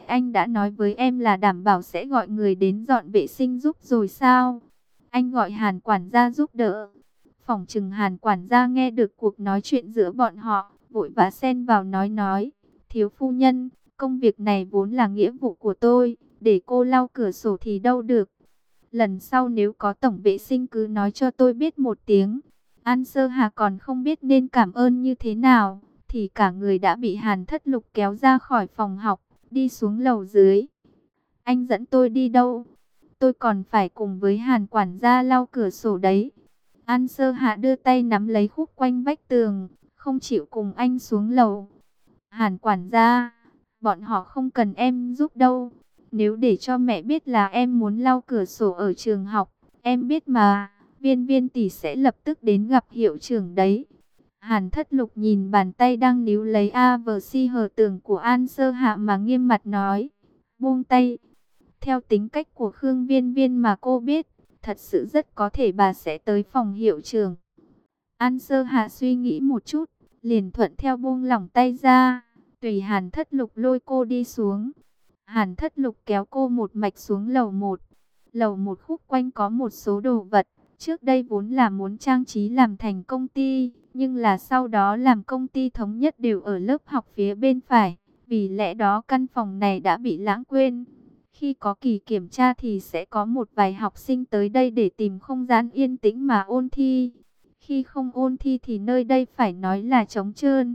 anh đã nói với em là đảm bảo sẽ gọi người đến dọn vệ sinh giúp rồi sao? Anh gọi Hàn quản gia giúp đỡ. Phỏng chừng Hàn quản gia nghe được cuộc nói chuyện giữa bọn họ, vội vã xen vào nói, thiếu phu nhân, công việc này vốn là nghĩa vụ của tôi, để cô lau cửa sổ thì đâu được. Lần sau nếu có tổng vệ sinh cứ nói cho tôi biết một tiếng. An Sơ Hà còn không biết nên cảm ơn như thế nào, thì cả người đã bị Hàn Thất Lục kéo ra khỏi phòng học, đi xuống lầu dưới. Anh dẫn tôi đi đâu? Tôi còn phải cùng với Hàn quản gia lau cửa sổ đấy. An Sơ Hạ đưa tay nắm lấy khúc quanh vách tường, không chịu cùng anh xuống lầu. Hàn quản gia, bọn họ không cần em giúp đâu. Nếu để cho mẹ biết là em muốn lau cửa sổ ở trường học, em biết mà, Viên tỷ sẽ lập tức đến gặp hiệu trưởng đấy. Hàn Thất Lục nhìn bàn tay đang níu lấy hờ tường của An Sơ Hạ mà nghiêm mặt nói, buông tay. Theo tính cách của Khương Viên Viên mà cô biết, thật sự rất có thể bà sẽ tới phòng hiệu trưởng. An Sơ Hạ suy nghĩ một chút, liền thuận theo buông lỏng tay ra, tùy Hàn Thất Lục lôi cô đi xuống. Hàn Thất Lục kéo cô một mạch xuống lầu 1. Lầu 1 khúc quanh có một số đồ vật, trước đây vốn là muốn trang trí làm thành công ty, nhưng là sau đó làm công ty thống nhất đều ở lớp học phía bên phải, vì lẽ đó căn phòng này đã bị lãng quên. Khi có kỳ kiểm tra thì sẽ có một vài học sinh tới đây để tìm không gian yên tĩnh mà ôn thi. Khi không ôn thi thì nơi đây phải nói là trống trơn.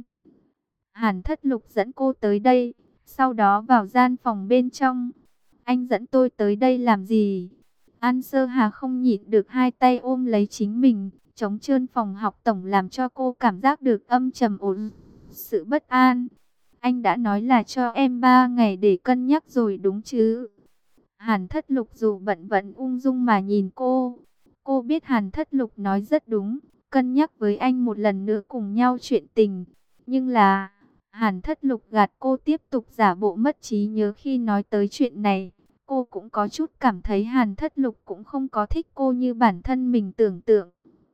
Hàn Thất Lục dẫn cô tới đây, sau đó vào gian phòng bên trong. Anh dẫn tôi tới đây làm gì? An Sơ Hà không nhịn được hai tay ôm lấy chính mình. Trống trơn phòng học tổng làm cho cô cảm giác được âm trầm ổn, sự bất an. Anh đã nói là cho em 3 ngày để cân nhắc rồi đúng chứ? Hàn Thất Lục dù bận vẫn ung dung mà nhìn cô. Cô biết Hàn Thất Lục nói rất đúng, cân nhắc với anh một lần nữa cùng nhau chuyện tình. Nhưng là, Hàn Thất Lục gạt cô tiếp tục giả bộ mất trí nhớ khi nói tới chuyện này. Cô cũng có chút cảm thấy Hàn Thất Lục cũng không có thích cô như bản thân mình tưởng tượng.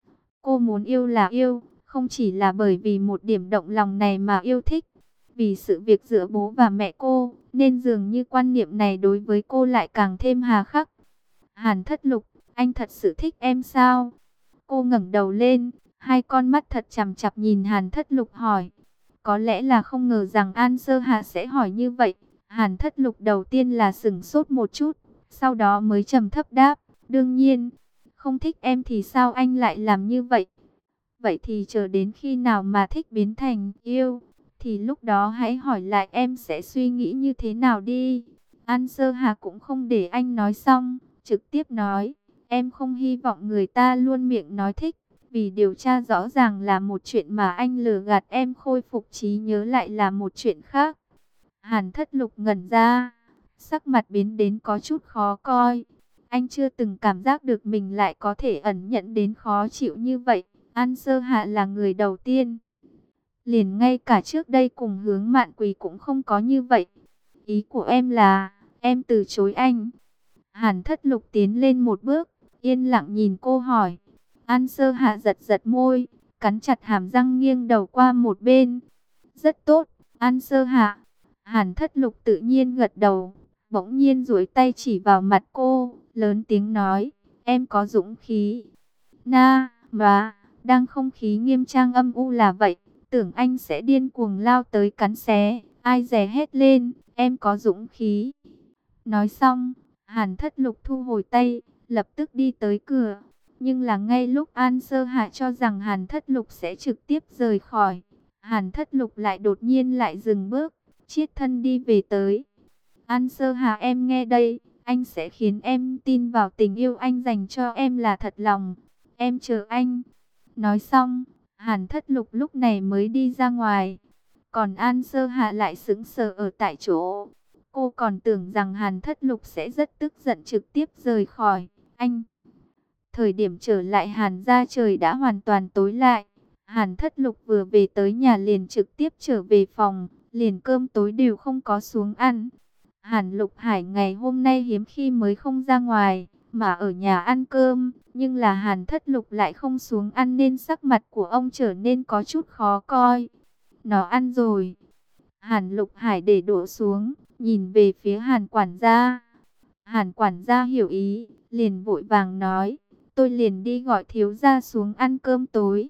Cô muốn yêu là yêu, không chỉ là bởi vì một điểm động lòng này mà yêu thích. Vì sự việc giữa bố và mẹ cô, nên dường như quan niệm này đối với cô lại càng thêm hà khắc. Hàn Thất Lục, anh thật sự thích em sao? Cô ngẩng đầu lên, hai con mắt thật chằm chằm nhìn Hàn Thất Lục hỏi. Có lẽ là không ngờ rằng An Sơ Hạ sẽ hỏi như vậy. Hàn Thất Lục đầu tiên là sửng sốt một chút, sau đó mới trầm thấp đáp, đương nhiên. Không thích em thì sao anh lại làm như vậy? Vậy thì chờ đến khi nào mà thích biến thành yêu, thì lúc đó hãy hỏi lại em sẽ suy nghĩ như thế nào đi. An Sơ Hà cũng không để anh nói xong, trực tiếp nói, em không hy vọng người ta luôn miệng nói thích, vì điều tra rõ ràng là một chuyện mà anh lừa gạt em khôi phục trí nhớ lại là một chuyện khác. Hàn Thất Lục ngẩn ra, sắc mặt biến đến có chút khó coi. Anh chưa từng cảm giác được mình lại có thể ẩn nhẫn đến khó chịu như vậy. An Sơ Hạ là người đầu tiên. Liền ngay cả trước đây cùng Hướng Mạn Quỳ cũng không có như vậy. Ý của em là, em từ chối anh. Hàn Thất Lục tiến lên một bước, yên lặng nhìn cô hỏi. An Sơ Hạ giật giật môi, cắn chặt hàm răng nghiêng đầu qua một bên. Rất tốt, An Sơ Hạ. Hàn Thất Lục tự nhiên gật đầu, bỗng nhiên duỗi tay chỉ vào mặt cô, lớn tiếng nói, em có dũng khí. Mà, đang không khí nghiêm trang âm u là vậy, tưởng anh sẽ điên cuồng lao tới cắn xé, ai dè hét lên, em có dũng khí. Nói xong, Hàn Thất Lục thu hồi tay, lập tức đi tới cửa. Nhưng là ngay lúc An Sơ Hạ cho rằng Hàn Thất Lục sẽ trực tiếp rời khỏi, Hàn Thất Lục lại đột nhiên lại dừng bước, chiết thân đi về tới. An Sơ Hạ em nghe đây, anh sẽ khiến em tin vào tình yêu anh dành cho em là thật lòng. Em chờ anh. Nói xong, Hàn Thất Lục lúc này mới đi ra ngoài. Còn An Sơ Hạ lại sững sờ ở tại chỗ. Cô còn tưởng rằng Hàn Thất Lục sẽ rất tức giận trực tiếp rời khỏi. Anh. Thời điểm trở lại Hàn gia trời đã hoàn toàn tối lại. Hàn Thất Lục vừa về tới nhà liền trực tiếp trở về phòng. Liền cơm tối đều không có xuống ăn. Hàn Lục Hải ngày hôm nay hiếm khi mới không ra ngoài, mà ở nhà ăn cơm. Nhưng là Hàn Thất Lục lại không xuống ăn nên sắc mặt của ông trở nên có chút khó coi. Nó ăn rồi. Hàn Lục Hải để đũa xuống, nhìn về phía Hàn quản gia. Hàn quản gia hiểu ý, liền vội vàng nói, tôi liền đi gọi thiếu gia xuống ăn cơm tối.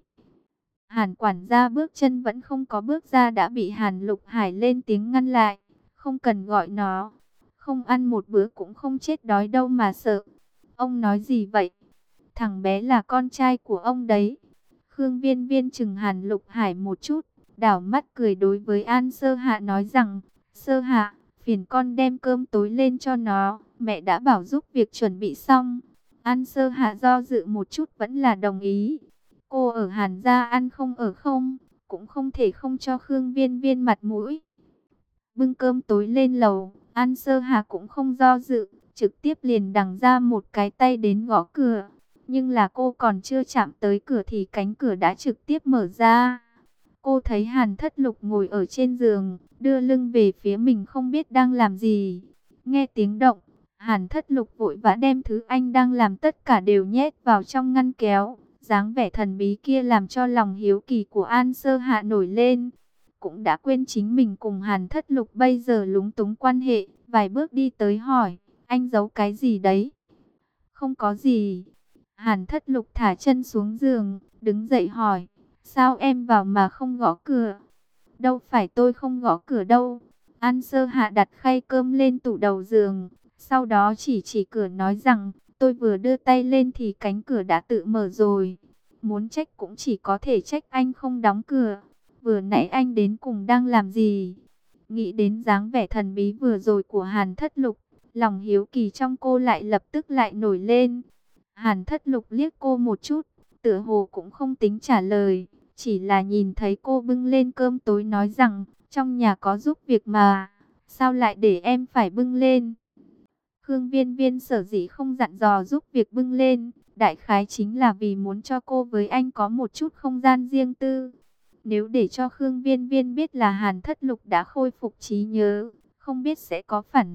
Hàn quản gia bước chân vẫn không có bước ra đã bị Hàn Lục Hải lên tiếng ngăn lại. Không cần gọi nó, không ăn một bữa cũng không chết đói đâu mà sợ. Ông nói gì vậy? Thằng bé là con trai của ông đấy. Khương Viên Viên chừng Hàn Lục Hải một chút, đảo mắt cười đối với An Sơ Hạ nói rằng, Sơ Hạ, phiền con đem cơm tối lên cho nó, mẹ đã bảo giúp việc chuẩn bị xong. An Sơ Hạ do dự một chút vẫn là đồng ý. Cô ở Hàn gia ăn không ở không, cũng không thể không cho Khương Viên Viên mặt mũi. Bưng cơm tối lên lầu, An Sơ Hạ cũng không do dự, trực tiếp liền đằng ra một cái tay đến gõ cửa. Nhưng là cô còn chưa chạm tới cửa thì cánh cửa đã trực tiếp mở ra. Cô thấy Hàn Thất Lục ngồi ở trên giường, đưa lưng về phía mình không biết đang làm gì. Nghe tiếng động, Hàn Thất Lục vội vã đem thứ anh đang làm tất cả đều nhét vào trong ngăn kéo. Dáng vẻ thần bí kia làm cho lòng hiếu kỳ của An Sơ Hạ nổi lên. Cũng đã quên chính mình cùng Hàn Thất Lục bây giờ lúng túng quan hệ. Vài bước đi tới hỏi, anh giấu cái gì đấy? Không có gì. Hàn Thất Lục thả chân xuống giường, đứng dậy hỏi, sao em vào mà không gõ cửa? Đâu phải tôi không gõ cửa đâu. An Sơ Hạ đặt khay cơm lên tủ đầu giường, sau đó chỉ cửa nói rằng, tôi vừa đưa tay lên thì cánh cửa đã tự mở rồi. Muốn trách cũng chỉ có thể trách anh không đóng cửa. Vừa nãy anh đến cùng đang làm gì? Nghĩ đến dáng vẻ thần bí vừa rồi của Hàn Thất Lục, lòng hiếu kỳ trong cô lại lập tức lại nổi lên. Hàn Thất Lục liếc cô một chút, tựa hồ cũng không tính trả lời, chỉ là nhìn thấy cô bưng lên cơm tối nói rằng, trong nhà có giúp việc mà, sao lại để em phải bưng lên? Khương Viên Viên sở dĩ không dặn dò giúp việc bưng lên, đại khái chính là vì muốn cho cô với anh có một chút không gian riêng tư. Nếu để cho Khương Viên Viên biết là Hàn Thất Lục đã khôi phục trí nhớ, không biết sẽ có phản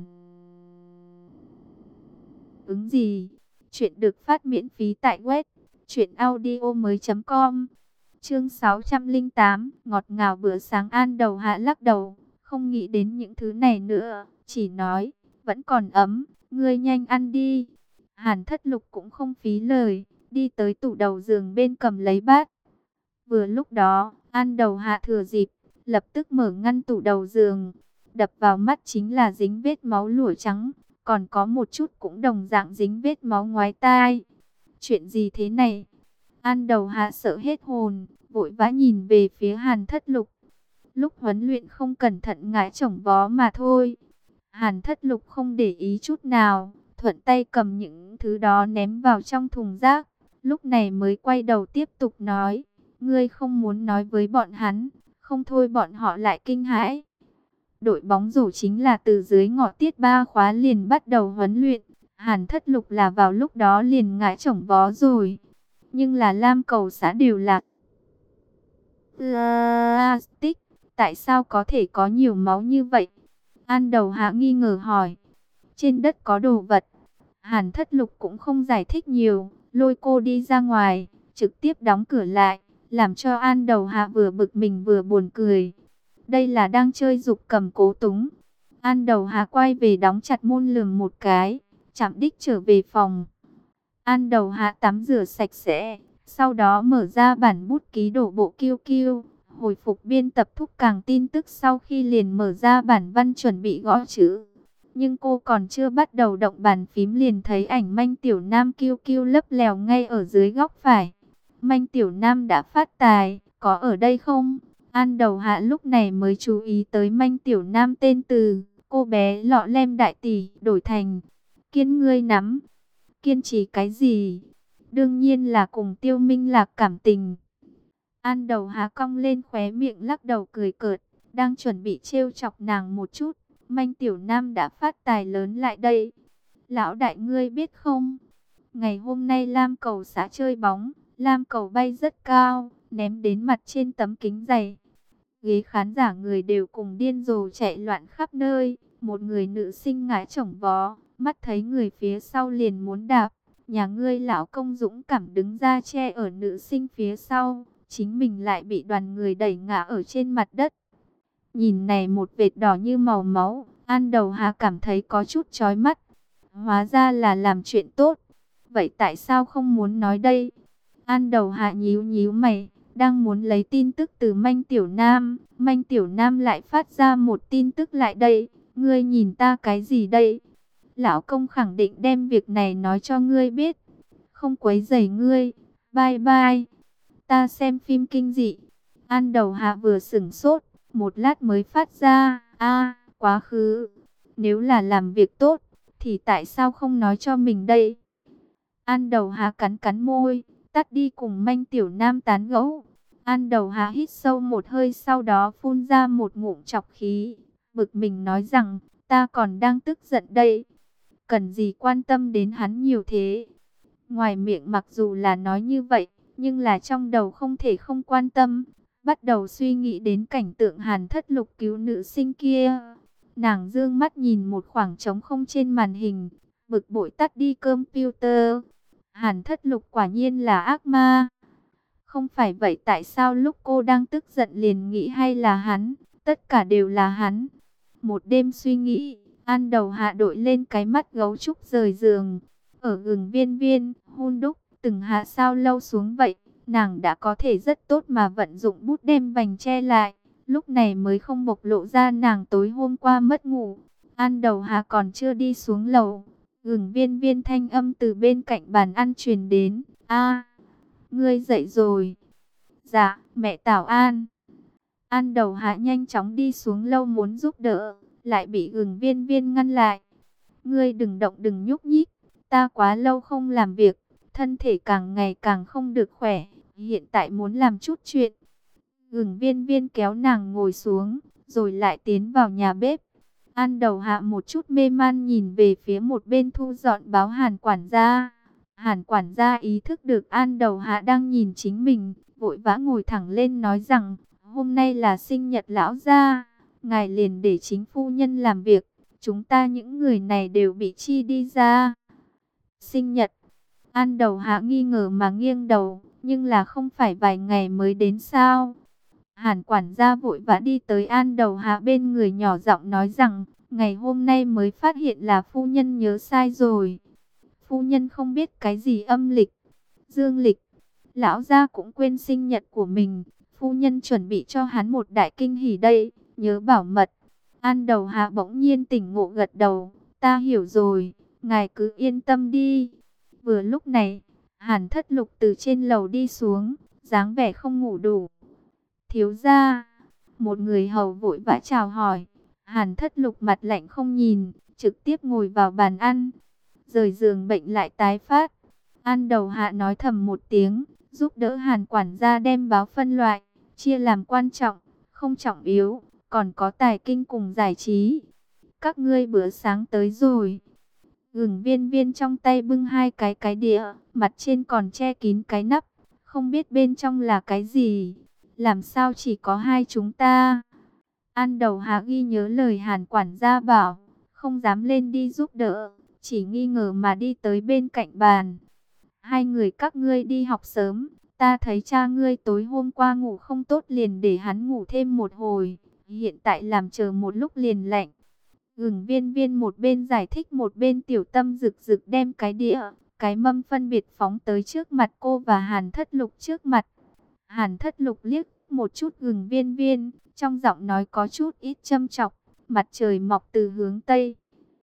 ứng gì. Chuyện được phát miễn phí tại web truyệnaudiomoi.com. Chương 608, ngọt ngào bữa sáng. An Đầu Hạ lắc đầu, không nghĩ đến những thứ này nữa, chỉ nói, vẫn còn ấm, ngươi nhanh ăn đi. Hàn Thất Lục cũng không phí lời, đi tới tủ đầu giường bên cầm lấy bát. Vừa lúc đó, An Đầu Hạ thừa dịp, lập tức mở ngăn tủ đầu giường. Đập vào mắt chính là dính vết máu lụa trắng, còn có một chút cũng đồng dạng dính vết máu ngoái tai. Chuyện gì thế này? An Đầu Hạ sợ hết hồn, vội vã nhìn về phía Hàn Thất Lục. Lúc huấn luyện không cẩn thận ngã chổng vó mà thôi. Hàn Thất Lục không để ý chút nào, thuận tay cầm những thứ đó ném vào trong thùng rác. Lúc này mới quay đầu tiếp tục nói, ngươi không muốn nói với bọn hắn, không thôi bọn họ lại kinh hãi. Đội bóng rổ chính là từ dưới ngọ tiết 3 khóa liền bắt đầu huấn luyện. Hàn Thất Lục là vào lúc đó liền ngã chổng vó rồi. Nhưng là lam cầu xã đều là plastic, tại sao có thể có nhiều máu như vậy? An Đầu Hạ nghi ngờ hỏi. Trên đất có đồ vật. Hàn Thất Lục cũng không giải thích nhiều, lôi cô đi ra ngoài, trực tiếp đóng cửa lại, làm cho An Đầu Hạ vừa bực mình vừa buồn cười. Đây là đang chơi giục cầm cố túng. An Đầu Hạ quay về đóng chặt môn lườm một cái, chạm đích trở về phòng. An Đầu Hạ tắm rửa sạch sẽ, sau đó mở ra bản bút ký đổ bộ QQ, hồi phục biên tập thúc càng tin tức sau khi liền mở ra bản văn chuẩn bị gõ chữ. Nhưng cô còn chưa bắt đầu động bàn phím liền thấy ảnh Manh Tiểu Nam QQ lấp lèo ngay ở dưới góc phải. Manh Tiểu Nam đã phát tài, có ở đây không? An Đầu Hạ lúc này mới chú ý tới Manh Tiểu Nam tên từ, cô bé lọ lem đại tỷ đổi thành Kiên ngươi nắm. Kiên trì cái gì? Đương nhiên là cùng Tiêu Minh Lạc cảm tình. An Đầu Hạ cong lên khóe miệng lắc đầu cười cợt, đang chuẩn bị trêu chọc nàng một chút. Manh Tiểu Nam đã phát tài lớn lại đây. Lão đại ngươi biết không? Ngày hôm nay Lam Cầu xã chơi bóng, Lam Cầu bay rất cao, ném đến mặt trên tấm kính dày. Ghế khán giả người đều cùng điên rồ chạy loạn khắp nơi. Một người nữ sinh ngã chổng vó, mắt thấy người phía sau liền muốn đạp. Nhà ngươi lão công dũng cảm đứng ra che ở nữ sinh phía sau, chính mình lại bị đoàn người đẩy ngã ở trên mặt đất. Nhìn này một vệt đỏ như màu máu, An Đầu Hà cảm thấy có chút chói mắt. Hóa ra là làm chuyện tốt. Vậy tại sao không muốn nói đây? An Đầu Hạ nhíu nhíu mày, đang muốn lấy tin tức từ Manh Tiểu Nam. Manh Tiểu Nam lại phát ra một tin tức lại đây. Ngươi nhìn ta cái gì đây? Lão công khẳng định đem việc này nói cho ngươi biết. Không quấy rầy ngươi. Bye bye. Ta xem phim kinh dị. An Đầu Hạ vừa sửng sốt, một lát mới phát ra. Quá khứ. Nếu là làm việc tốt, thì tại sao không nói cho mình đây? An Đầu Hạ cắn cắn môi, tắt đi cùng Manh Tiểu Nam tán gẫu. An Đầu Hạ hít sâu một hơi, sau đó phun ra một ngụm trọc khí, bực mình nói rằng, ta còn đang tức giận đây. Cần gì quan tâm đến hắn nhiều thế? Ngoài miệng mặc dù là nói như vậy, nhưng là trong đầu không thể không quan tâm. Bắt đầu suy nghĩ đến cảnh tượng Hàn Thất Lục cứu nữ sinh kia. Nàng dương mắt nhìn một khoảng trống không trên màn hình, bực bội tắt đi computer. Hàn Thất Lục quả nhiên là ác ma. Không phải vậy tại sao lúc cô đang tức giận liền nghĩ hay là hắn, tất cả đều là hắn. Một đêm suy nghĩ, An Đầu Hạ đội lên cái mắt gấu trúc rời giường. Ở Gừng Viên Viên, hun đúc, từng hạ sao lâu xuống vậy, nàng đã có thể rất tốt mà vận dụng bút đem vành che lại. Lúc này mới không bộc lộ ra nàng tối hôm qua mất ngủ. An Đầu Hạ còn chưa đi xuống lầu, Gừng Viên Viên thanh âm từ bên cạnh bàn ăn truyền đến. Ngươi dậy rồi. Dạ, mẹ Tảo An. An Đầu Hạ nhanh chóng đi xuống lâu muốn giúp đỡ, lại bị Gừng Viên Viên ngăn lại. Ngươi đừng động đừng nhúc nhích, ta quá lâu không làm việc, thân thể càng ngày càng không được khỏe, hiện tại muốn làm chút chuyện. Gừng Viên Viên kéo nàng ngồi xuống, rồi lại tiến vào nhà bếp. An Đầu Hạ một chút mê man nhìn về phía một bên thu dọn báo Hàn quản gia. Hàn quản gia ý thức được An Đầu Hạ đang nhìn chính mình, vội vã ngồi thẳng lên nói rằng, hôm nay là sinh nhật lão gia, ngài liền để chính phu nhân làm việc, chúng ta những người này đều bị chi đi ra. Sinh nhật, An Đầu Hạ nghi ngờ mà nghiêng đầu, nhưng là không phải vài ngày mới đến sao? Hàn quản gia vội vã đi tới An Đầu Hạ bên người nhỏ giọng nói rằng, ngày hôm nay mới phát hiện là phu nhân nhớ sai rồi. Phu nhân không biết cái gì âm lịch, dương lịch, lão gia cũng quên sinh nhật của mình. Phu nhân chuẩn bị cho hắn một đại kinh hỉ đây, nhớ bảo mật. An Đầu Hạ bỗng nhiên tỉnh ngộ gật đầu, ta hiểu rồi, ngài cứ yên tâm đi. Vừa lúc này, Hàn Thất Lục từ trên lầu đi xuống, dáng vẻ không ngủ đủ. Thiếu gia, một người hầu vội vã chào hỏi. Hàn Thất Lục mặt lạnh không nhìn, trực tiếp ngồi vào bàn ăn. Rời giường bệnh lại tái phát. An Đầu Hạ nói thầm một tiếng, giúp đỡ Hàn quản gia đem báo phân loại, chia làm quan trọng, không trọng yếu, còn có tài kinh cùng giải trí. Các ngươi bữa sáng tới rồi. Gừng Viên Viên trong tay bưng hai cái đĩa, mặt trên còn che kín cái nắp, không biết bên trong là cái gì. Làm sao chỉ có hai chúng ta? An Đầu Hạ ghi nhớ lời Hàn quản gia bảo, không dám lên đi giúp đỡ, chỉ nghi ngờ mà đi tới bên cạnh bàn. Hai người các ngươi đi học sớm, ta thấy cha ngươi tối hôm qua ngủ không tốt liền để hắn ngủ thêm một hồi, hiện tại làm chờ một lúc liền lạnh. Gừng Viên Viên một bên giải thích một bên tiểu tâm rực rực đem cái đĩa, cái mâm phân biệt phóng tới trước mặt cô và Hàn Thất Lục trước mặt. Hàn Thất Lục liếc một chút Gừng Viên Viên, trong giọng nói có chút ít châm chọc, mặt trời mọc từ hướng Tây.